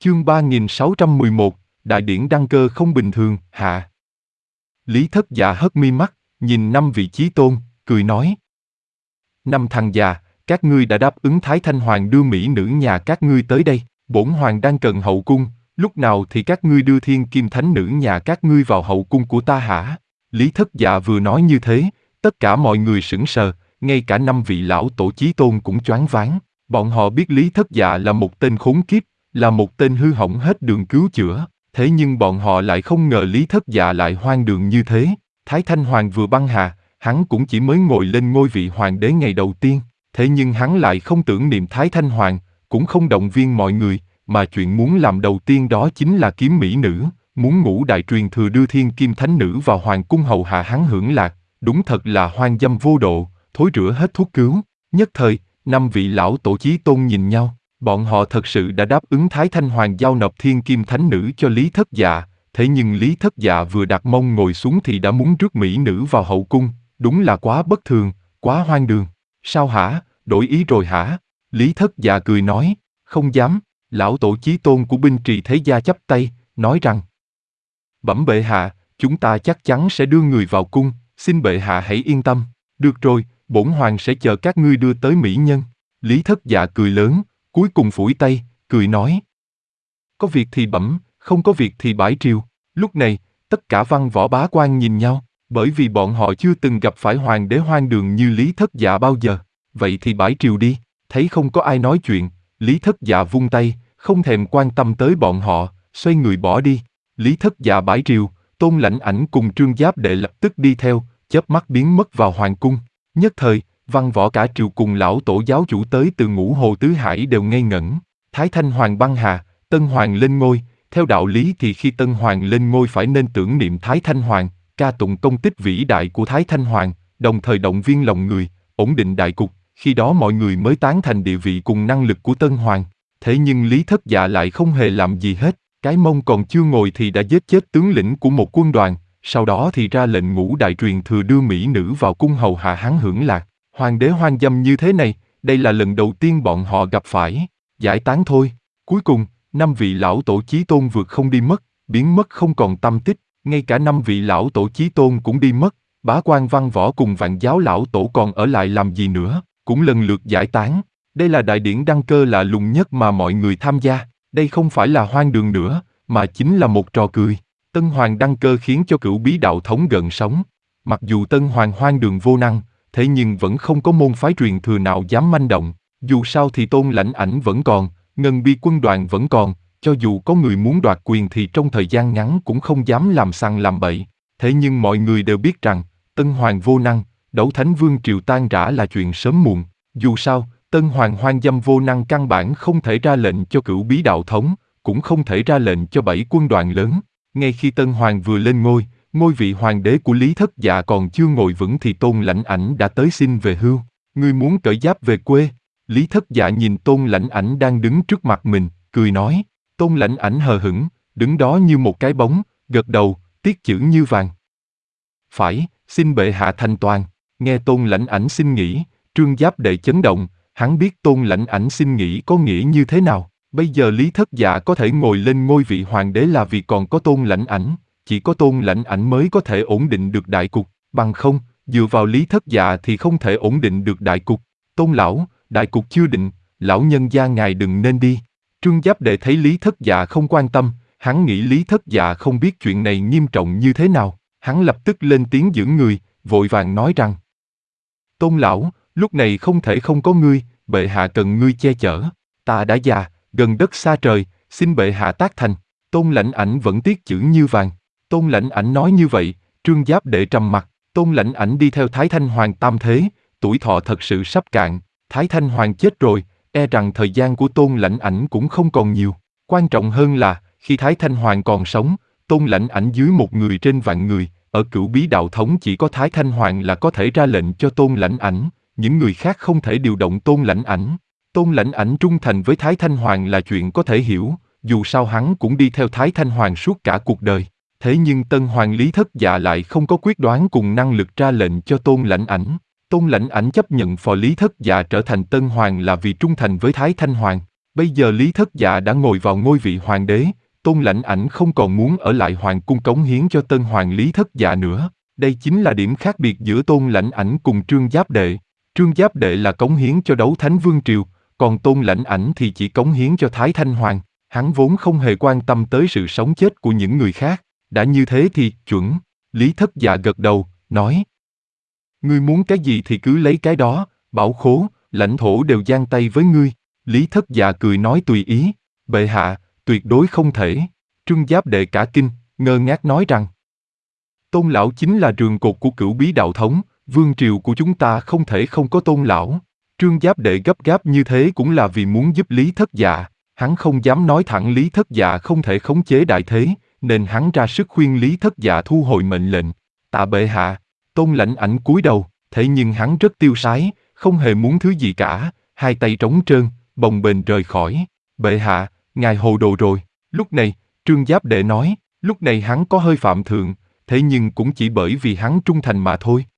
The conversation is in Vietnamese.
Chương 3611, Đại điển đăng cơ không bình thường, hạ. Lý Thất Dạ hất mi mắt, nhìn năm vị chí tôn, cười nói. Năm thằng già, các ngươi đã đáp ứng Thái Thanh Hoàng đưa mỹ nữ nhà các ngươi tới đây, bổn hoàng đang cần hậu cung, lúc nào thì các ngươi đưa thiên kim thánh nữ nhà các ngươi vào hậu cung của ta hả? Lý Thất Dạ vừa nói như thế, tất cả mọi người sững sờ, ngay cả năm vị lão tổ chí tôn cũng choáng váng. Bọn họ biết Lý Thất Dạ là một tên khốn kiếp, là một tên hư hỏng hết đường cứu chữa, thế nhưng bọn họ lại không ngờ Lý Thất Dạ lại hoang đường như thế. Thái Thanh Hoàng vừa băng hà, hắn cũng chỉ mới ngồi lên ngôi vị hoàng đế ngày đầu tiên, thế nhưng hắn lại không tưởng niệm Thái Thanh Hoàng, cũng không động viên mọi người, mà chuyện muốn làm đầu tiên đó chính là kiếm mỹ nữ, muốn ngũ đại truyền thừa đưa thiên kim thánh nữ vào hoàng cung hầu hạ hắn hưởng lạc, đúng thật là hoang dâm vô độ, thối rữa hết thuốc cứu. Nhất thời, năm vị lão tổ chí tôn nhìn nhau, bọn họ thật sự đã đáp ứng Thái Thanh Hoàng giao nộp thiên kim thánh nữ cho Lý Thất Dạ, thế nhưng Lý Thất Dạ vừa đặt mông ngồi xuống thì đã muốn rước mỹ nữ vào hậu cung, đúng là quá bất thường, quá hoang đường. Sao hả, đổi ý rồi hả? Lý Thất Dạ cười nói, không dám. Lão tổ chí tôn của binh trì thế gia chắp tay, nói rằng: Bẩm bệ hạ, chúng ta chắc chắn sẽ đưa người vào cung, xin bệ hạ hãy yên tâm. Được rồi, bổn hoàng sẽ chờ các ngươi đưa tới mỹ nhân. Lý Thất Dạ cười lớn, cuối cùng phủi tay, cười nói: Có việc thì bẩm, không có việc thì bãi triều. Lúc này, tất cả văn võ bá quan nhìn nhau, bởi vì bọn họ chưa từng gặp phải hoàng đế hoang đường như Lý Thất Dạ bao giờ. Vậy thì bãi triều đi. Thấy không có ai nói chuyện, Lý Thất Dạ vung tay, không thèm quan tâm tới bọn họ, xoay người bỏ đi. Lý Thất Dạ bãi triều, Tôn Lãnh Ảnh cùng Trương Giáp Đệ lập tức đi theo, chớp mắt biến mất vào hoàng cung. Nhất thời, văn võ cả triều cùng lão tổ giáo chủ tới từ Ngũ Hồ Tứ Hải đều ngây ngẩn. Thái Thanh Hoàng băng hà, Tân Hoàng lên ngôi, theo đạo lý thì khi Tân Hoàng lên ngôi phải nên tưởng niệm Thái Thanh Hoàng, ca tụng công tích vĩ đại của Thái Thanh Hoàng, đồng thời động viên lòng người, ổn định đại cục, khi đó mọi người mới tán thành địa vị cùng năng lực của Tân Hoàng. Thế nhưng Lý Thất Dạ lại không hề làm gì hết, cái mông còn chưa ngồi thì đã giết chết tướng lĩnh của một quân đoàn, sau đó thì ra lệnh ngũ đại truyền thừa đưa mỹ nữ vào cung hầu hạ hắn hưởng lạc. Hoàng đế hoang dâm như thế này, đây là lần đầu tiên bọn họ gặp phải. Giải tán thôi. Cuối cùng, năm vị lão tổ chí tôn vượt không đi mất, biến mất không còn tăm tích, ngay cả năm vị lão tổ chí tôn cũng đi mất, bá quan văn võ cùng vạn giáo lão tổ còn ở lại làm gì nữa, cũng lần lượt giải tán. Đây là đại điển đăng cơ lạ lùng nhất mà mọi người tham gia, đây không phải là hoang đường nữa, mà chính là một trò cười. Tân Hoàng đăng cơ khiến cho Cửu Bí đạo thống gần sóng. Mặc dù Tân Hoàng hoang đường vô năng, thế nhưng vẫn không có môn phái truyền thừa nào dám manh động. Dù sao thì Tôn Lãnh Ảnh vẫn còn, Ngân Bi quân đoàn vẫn còn, cho dù có người muốn đoạt quyền thì trong thời gian ngắn cũng không dám làm sằng làm bậy. Thế nhưng mọi người đều biết rằng, Tân Hoàng vô năng, Đấu Thánh Vương triều tan rã là chuyện sớm muộn. Dù sao, Tân Hoàng hoang dâm vô năng căn bản không thể ra lệnh cho Cửu Bí đạo thống, cũng không thể ra lệnh cho 7 quân đoàn lớn. Ngay khi Tân Hoàng vừa lên ngôi, ngôi vị hoàng đế của Lý Thất Dạ còn chưa ngồi vững thì Tôn Lãnh Ảnh đã tới xin về hưu. Ngươi muốn cởi giáp về quê? Lý Thất Dạ nhìn Tôn Lãnh Ảnh đang đứng trước mặt mình, cười nói. Tôn Lãnh Ảnh hờ hững, đứng đó như một cái bóng, gật đầu, tiết chữ như vàng. Phải, xin bệ hạ thành toàn. Nghe Tôn Lãnh Ảnh xin nghỉ, Trương Giáp Đệ chấn động, hắn biết Tôn Lãnh Ảnh xin nghỉ có nghĩa như thế nào. Bây giờ Lý Thất Dạ có thể ngồi lên ngôi vị hoàng đế là vì còn có Tôn Lãnh Ảnh, chỉ có Tôn Lãnh Ảnh mới có thể ổn định được đại cục, bằng không, dựa vào Lý Thất Dạ thì không thể ổn định được đại cục. Tôn lão, đại cục chưa định, lão nhân gia ngài đừng nên đi. Trương Giáp Đệ thấy Lý Thất Dạ không quan tâm, hắn nghĩ Lý Thất Dạ không biết chuyện này nghiêm trọng như thế nào, hắn lập tức lên tiếng giữ người, vội vàng nói rằng: Tôn lão, lúc này không thể không có ngươi, bệ hạ cần ngươi che chở. Ta đã già, gần đất xa trời, xin bệ hạ tác thành. Tôn Lãnh Ảnh vẫn tiết chữ như vàng. Tôn Lãnh Ảnh nói như vậy, Trương Giáp Đệ trầm mặt. Tôn Lãnh Ảnh đi theo Thái Thanh Hoàng tam thế, tuổi thọ thật sự sắp cạn. Thái Thanh Hoàng chết rồi, e rằng thời gian của Tôn Lãnh Ảnh cũng không còn nhiều. Quan trọng hơn là, khi Thái Thanh Hoàng còn sống, Tôn Lãnh Ảnh dưới một người trên vạn người, ở Cửu Bí đạo thống chỉ có Thái Thanh Hoàng là có thể ra lệnh cho Tôn Lãnh Ảnh, những người khác không thể điều động Tôn Lãnh Ảnh. Tôn Lãnh Ảnh trung thành với Thái Thanh Hoàng là chuyện có thể hiểu, dù sao hắn cũng đi theo Thái Thanh Hoàng suốt cả cuộc đời. Thế nhưng Tân Hoàng Lý Thất Dạ lại không có quyết đoán cùng năng lực ra lệnh cho Tôn Lãnh Ảnh. Tôn Lãnh Ảnh chấp nhận phò Lý Thất Dạ trở thành Tân Hoàng là vì trung thành với Thái Thanh Hoàng. Bây giờ Lý Thất Dạ đã ngồi vào ngôi vị hoàng đế, Tôn Lãnh Ảnh không còn muốn ở lại hoàng cung cống hiến cho tân hoàng Lý Thất Dạ nữa. Đây chính là điểm khác biệt giữa Tôn Lãnh Ảnh cùng Trương Giáp Đệ. Trương Giáp Đệ là cống hiến cho Đấu Thánh Vương Triều, còn Tôn Lãnh Ảnh thì chỉ cống hiến cho Thái Thanh Hoàng. Hắn vốn không hề quan tâm tới sự sống chết của những người khác. Đã như thế thì chuẩn. Lý Thất Dạ gật đầu, nói: Ngươi muốn cái gì thì cứ lấy cái đó, bảo khố, lãnh thổ đều giang tay với ngươi. Lý Thất Dạ cười nói tùy ý. Bệ hạ, tuyệt đối không thể. Trương Giáp Đệ cả kinh, ngơ ngác nói rằng: Tôn lão chính là rường cột của Cửu Bí đạo thống, vương triều của chúng ta không thể không có Tôn lão. Trương Giáp Đệ gấp gáp như thế cũng là vì muốn giúp Lý Thất Dạ. Hắn không dám nói thẳng Lý Thất Dạ không thể khống chế đại thế, nên hắn ra sức khuyên Lý Thất Dạ thu hồi mệnh lệnh. Tạ bệ hạ. Tôn Lãnh Ảnh cúi đầu, thế nhưng hắn rất tiêu sái, không hề muốn thứ gì cả, hai tay trống trơn, bồng bềnh rời khỏi. Bệ hạ, ngài hồ đồ rồi. Lúc này, Trương Giáp Đệ nói, lúc này hắn có hơi phạm thượng, thế nhưng cũng chỉ bởi vì hắn trung thành mà thôi.